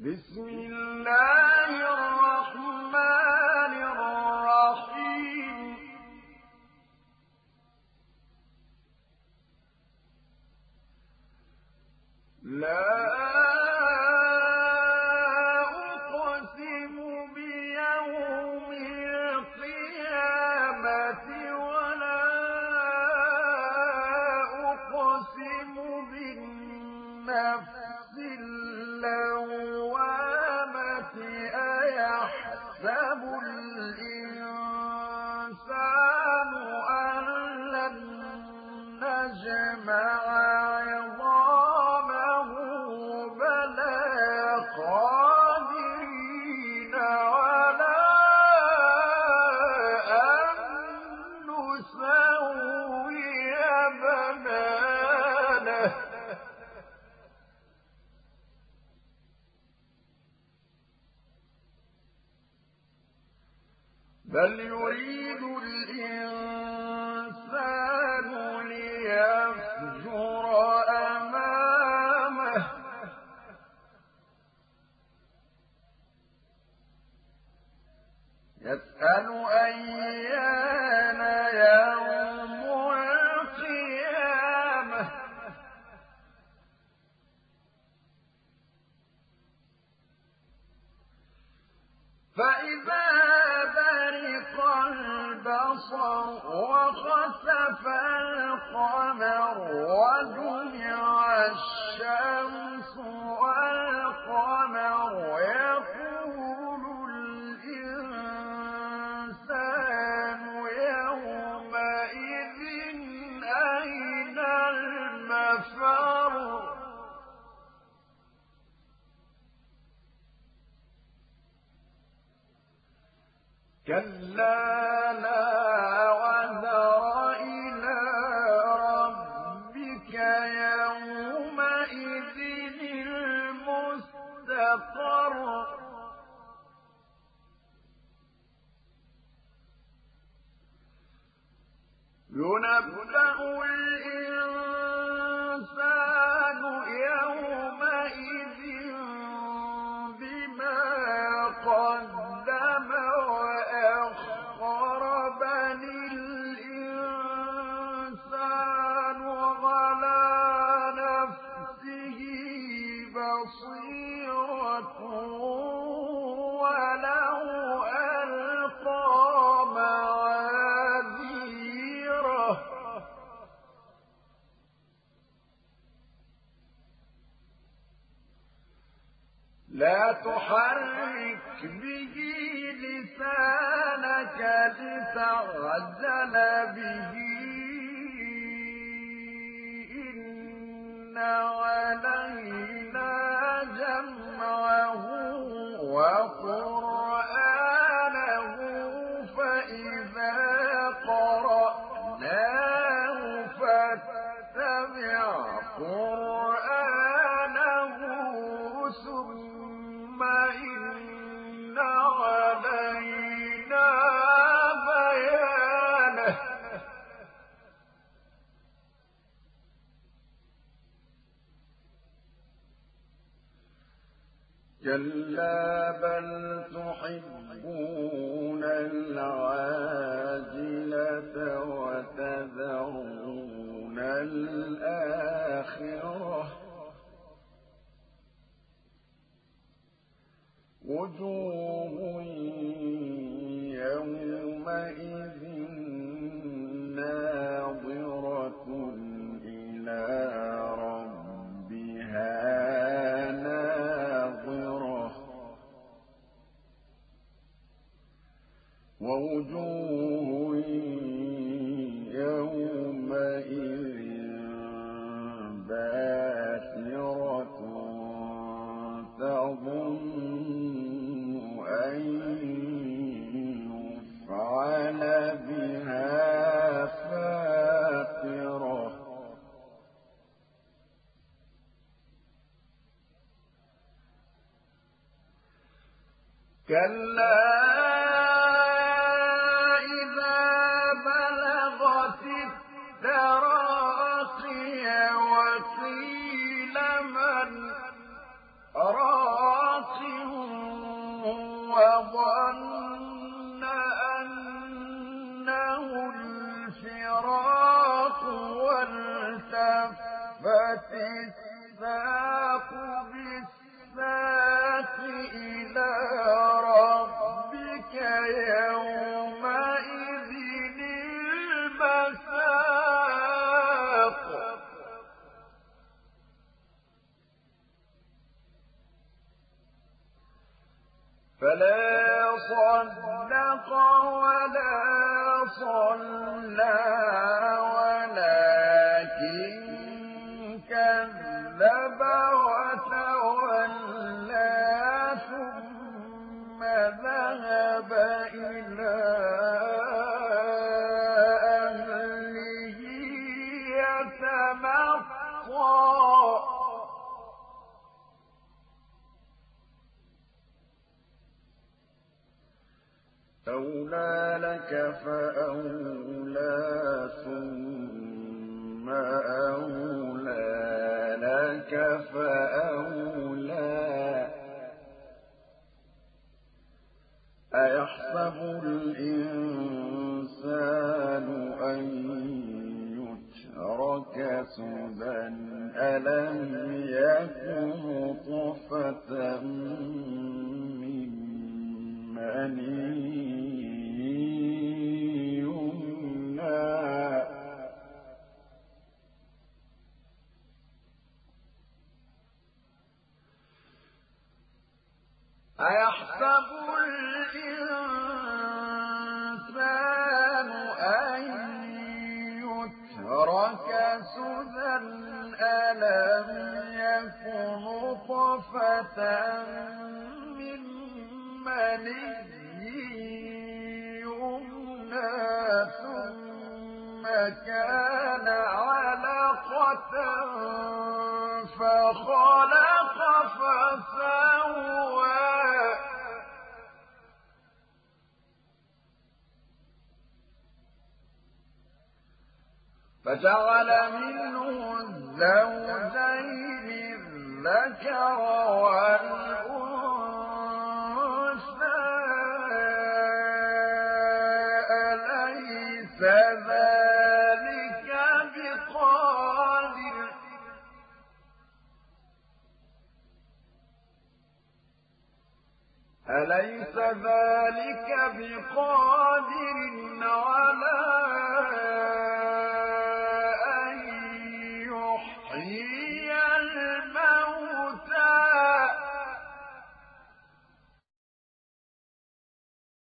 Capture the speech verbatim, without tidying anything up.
بسم الله الرحمن الرحيم لا أقسم بيوم القيامة ولا أقسم بالنفس اللوامة أيحسب الإنسان أن لن نجمع عظامه بلى قادرين على أن نسوي بنانه بل يريد الإنسان ليفجر أمامه يسأل أيان يوم القيامة فإذا برق البصر وخسف القمر وجمع الشمس والقمر يقول الإنسان يومئذ أين المفر كلا لا وزر إلى ربك يومئذ المستقر ينبأ الإنسان يومئذ بما قدم وأخر بل الإنسان على نفسه بصيرة ولو ألقى معاذيره لا تحرك به لسانك لتعجل به إن علينا جمعه وقرآنه فإذا قرأناه فاتبع قرآنه ثم إن علينا بيانه كلا بل تحبون العاجلة وتذرون الآخرة وجوه يومئذ ناظرة إلى ربها ناظرة ووجوه يومئذ باسرة تظن أن يفعل بها فاقرة كلا إذا بلغت التراقي وقيل من راق وظن أنه الفراق والتفت الساق بالساق إلى ربك يومئذ المساق فلا صدق ولا صلى ولكن كذب وتولى ثم ذهب إلى أهله يتمطى أولى لك فأولى ثم أولى لك فأولى أيحسب الإنسان أن يترك سدى ألم يكن نطفة من مني أيحسب الإنسان أن يترك سدى ألم يكن نطفة من مني يمنى ثم كان علقة فخلق فسوى فجعل منه الزوجين الذكر والأنثى أليس ذلك بقادر أليس ذلك بقادر على